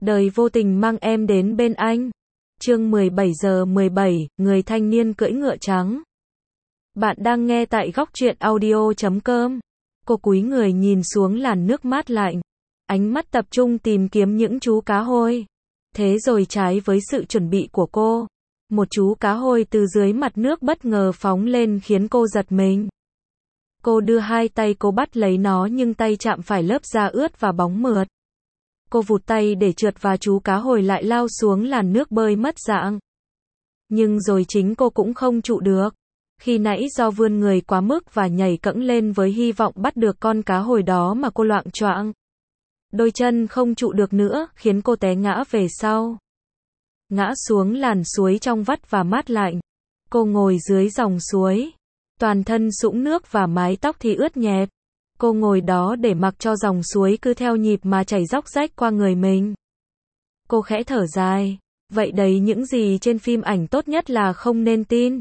Đời vô tình mang em đến bên anh. Chương 17:17, người thanh niên cưỡi ngựa trắng. Bạn đang nghe tại góc truyện audio.com. Cô cúi người nhìn xuống làn nước mát lạnh. Ánh mắt tập trung tìm kiếm những chú cá hôi. Thế rồi trái với sự chuẩn bị của cô, một chú cá hôi từ dưới mặt nước bất ngờ phóng lên khiến cô giật mình. Cô đưa hai tay cô bắt lấy nó nhưng tay chạm phải lớp da ướt và bóng mượt. Cô vụt tay để trượt và chú cá hồi lại lao xuống làn nước bơi mất dạng. Nhưng rồi chính cô cũng không trụ được. Khi nãy do vươn người quá mức và nhảy cẫng lên với hy vọng bắt được con cá hồi đó mà cô loạng choạng. Đôi chân không trụ được nữa, khiến cô té ngã về sau. Ngã xuống làn suối trong vắt và mát lạnh. Cô ngồi dưới dòng suối. Toàn thân sũng nước và mái tóc thì ướt nhẹp. Cô ngồi đó để mặc cho dòng suối cứ theo nhịp mà chảy róc rách qua người mình. Cô khẽ thở dài. Vậy đấy, những gì trên phim ảnh tốt nhất là không nên tin.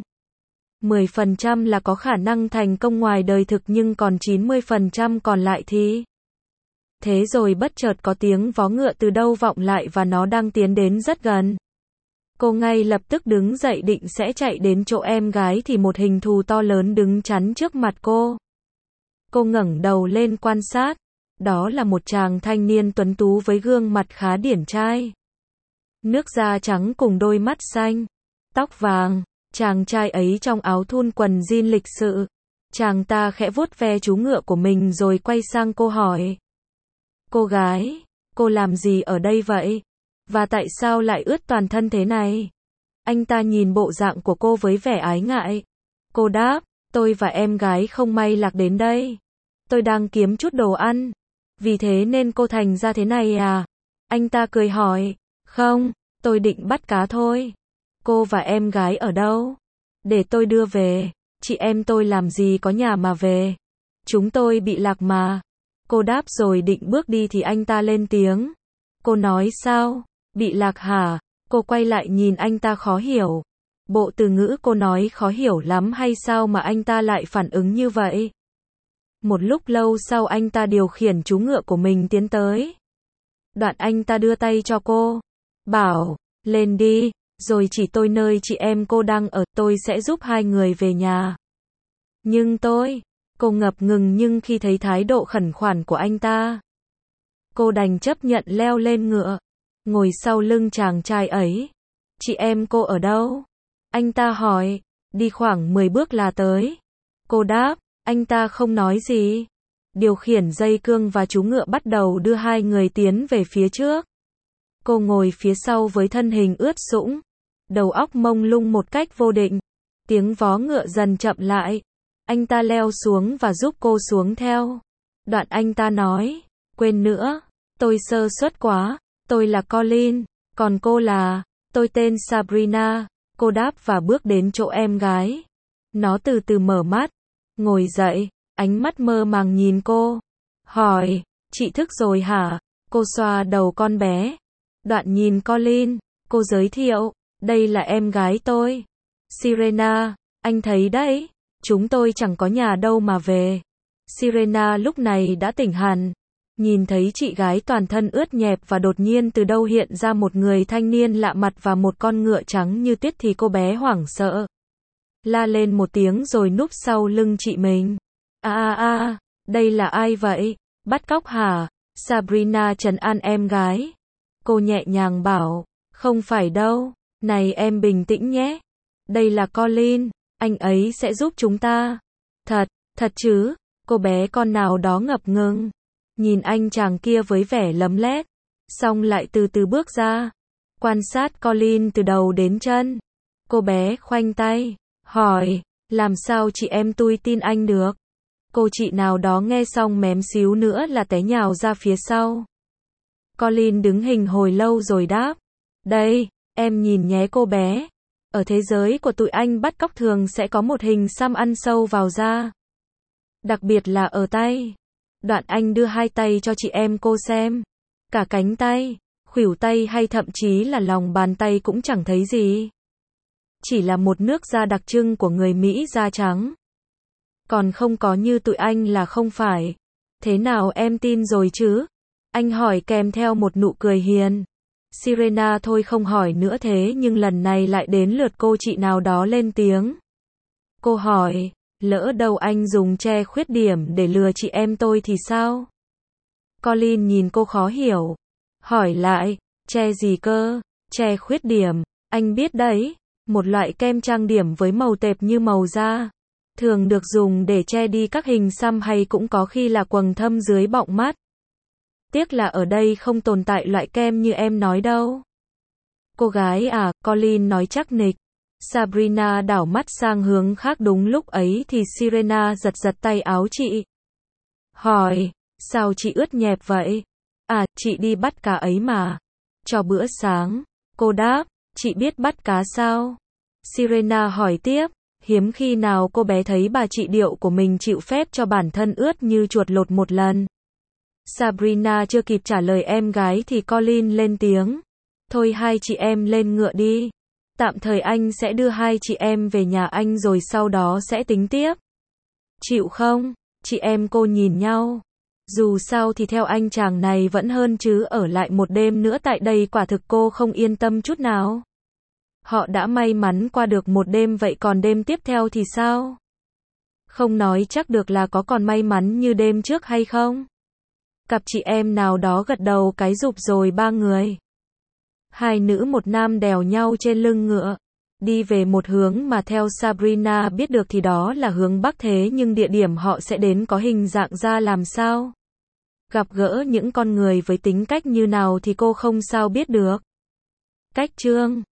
10% là có khả năng thành công ngoài đời thực nhưng còn 90% còn lại thì... Thế rồi bất chợt có tiếng vó ngựa từ đâu vọng lại và nó đang tiến đến rất gần. Cô ngay lập tức đứng dậy định sẽ chạy đến chỗ em gái thì một hình thù to lớn đứng chắn trước mặt cô. Cô ngẩng đầu lên quan sát. Đó là một chàng thanh niên tuấn tú với gương mặt khá điển trai. Nước da trắng cùng đôi mắt xanh, tóc vàng. Chàng trai ấy trong áo thun quần jean lịch sự. Chàng ta khẽ vuốt ve chú ngựa của mình rồi quay sang cô hỏi. Cô gái, cô làm gì ở đây vậy? Và tại sao lại ướt toàn thân thế này? Anh ta nhìn bộ dạng của cô với vẻ ái ngại. Cô đáp, tôi và em gái không may lạc đến đây. Tôi đang kiếm chút đồ ăn. Vì thế nên cô thành ra thế này à? Anh ta cười hỏi. Không, tôi định bắt cá thôi. Cô và em gái ở đâu? Để tôi đưa về. Chị em tôi làm gì có nhà mà về. Chúng tôi bị lạc mà. Cô đáp rồi định bước đi thì anh ta lên tiếng. Cô nói sao? Bị lạc hả? Cô quay lại nhìn anh ta khó hiểu. Bộ từ ngữ cô nói khó hiểu lắm hay sao mà anh ta lại phản ứng như vậy? Một lúc lâu sau anh ta điều khiển chú ngựa của mình tiến tới. Đoạn anh ta đưa tay cho cô. Bảo, lên đi, rồi chỉ tôi nơi chị em cô đang ở, tôi sẽ giúp hai người về nhà. Nhưng cô ngập ngừng nhưng khi thấy thái độ khẩn khoản của anh ta, cô đành chấp nhận leo lên ngựa, ngồi sau lưng chàng trai ấy. Chị em cô ở đâu? Anh ta hỏi. Đi khoảng 10 bước là tới. Cô đáp. Anh ta không nói gì. Điều khiển dây cương và chú ngựa bắt đầu đưa hai người tiến về phía trước. Cô ngồi phía sau với thân hình ướt sũng, đầu óc mông lung một cách vô định. Tiếng vó ngựa dần chậm lại. Anh ta leo xuống và giúp cô xuống theo. Đoạn anh ta nói, quên nữa, tôi sơ suất quá, tôi là Colin, còn cô là, tôi tên Sabrina. Cô đáp và bước đến chỗ em gái. Nó từ từ mở mắt, ngồi dậy, ánh mắt mơ màng nhìn cô. Hỏi, chị thức rồi hả? Cô xoa đầu con bé. Đoạn nhìn Colin, cô giới thiệu, đây là em gái tôi. Sirena, anh thấy đấy, chúng tôi chẳng có nhà đâu mà về. Sirena lúc này đã tỉnh hẳn. Nhìn thấy chị gái toàn thân ướt nhẹp và đột nhiên từ đâu hiện ra một người thanh niên lạ mặt và một con ngựa trắng như tuyết thì cô bé hoảng sợ. La lên một tiếng rồi núp sau lưng chị mình. Đây là ai vậy? Bắt cóc hả? Sabrina trấn an em gái. Cô nhẹ nhàng bảo, không phải đâu, này em bình tĩnh nhé. Đây là Colin, anh ấy sẽ giúp chúng ta. Thật chứ? Cô bé con nào đó ngập ngừng. Nhìn anh chàng kia với vẻ lấm lét. Xong lại từ từ bước ra. Quan sát Colin từ đầu đến chân. Cô bé khoanh tay. Hỏi, làm sao chị em tôi tin anh được? Cô chị nào đó nghe xong mém xíu nữa là té nhào ra phía sau. Colin đứng hình hồi lâu rồi đáp. Đây, em nhìn nhé cô bé. Ở thế giới của tụi anh bắt cóc thường sẽ có một hình xăm ăn sâu vào da. Đặc biệt là ở tay. Đoạn anh đưa hai tay cho chị em cô xem. Cả cánh tay, khuỷu tay hay thậm chí là lòng bàn tay cũng chẳng thấy gì. Chỉ là một nước da đặc trưng của người Mỹ da trắng. Còn không có như tụi anh là không phải. Thế nào em tin rồi chứ? Anh hỏi kèm theo một nụ cười hiền. Sirena thôi không hỏi nữa thế nhưng lần này lại đến lượt cô chị nào đó lên tiếng. Cô hỏi, lỡ đâu anh dùng che khuyết điểm để lừa chị em tôi thì sao? Colin nhìn cô khó hiểu. Hỏi lại, che gì cơ? Che khuyết điểm, anh biết đấy. Một loại kem trang điểm với màu tệp như màu da. Thường được dùng để che đi các hình xăm hay cũng có khi là quầng thâm dưới bọng mắt. Tiếc là ở đây không tồn tại loại kem như em nói đâu. Cô gái à, Colin nói chắc nịch. Sabrina đảo mắt sang hướng khác đúng lúc ấy thì Sirena giật giật tay áo chị. Hỏi, sao chị ướt nhẹp vậy? À, chị đi bắt cá ấy mà. Cho bữa sáng. Cô đáp, chị biết bắt cá sao? Sirena hỏi tiếp, hiếm khi nào cô bé thấy bà chị điệu của mình chịu phép cho bản thân ướt như chuột lột một lần. Sabrina chưa kịp trả lời em gái thì Colin lên tiếng. Thôi hai chị em lên ngựa đi. Tạm thời anh sẽ đưa hai chị em về nhà anh rồi sau đó sẽ tính tiếp. Chịu không? Chị em cô nhìn nhau. Dù sao thì theo anh chàng này vẫn hơn chứ ở lại một đêm nữa tại đây quả thực cô không yên tâm chút nào. Họ đã may mắn qua được một đêm vậy còn đêm tiếp theo thì sao? Không nói chắc được là có còn may mắn như đêm trước hay không? Cặp chị em nào đó gật đầu cái rụp rồi ba người. Hai nữ một nam đèo nhau trên lưng ngựa. Đi về một hướng mà theo Sabrina biết được thì đó là hướng Bắc thế nhưng địa điểm họ sẽ đến có hình dạng ra làm sao? Gặp gỡ những con người với tính cách như nào thì cô không sao biết được. Cách chương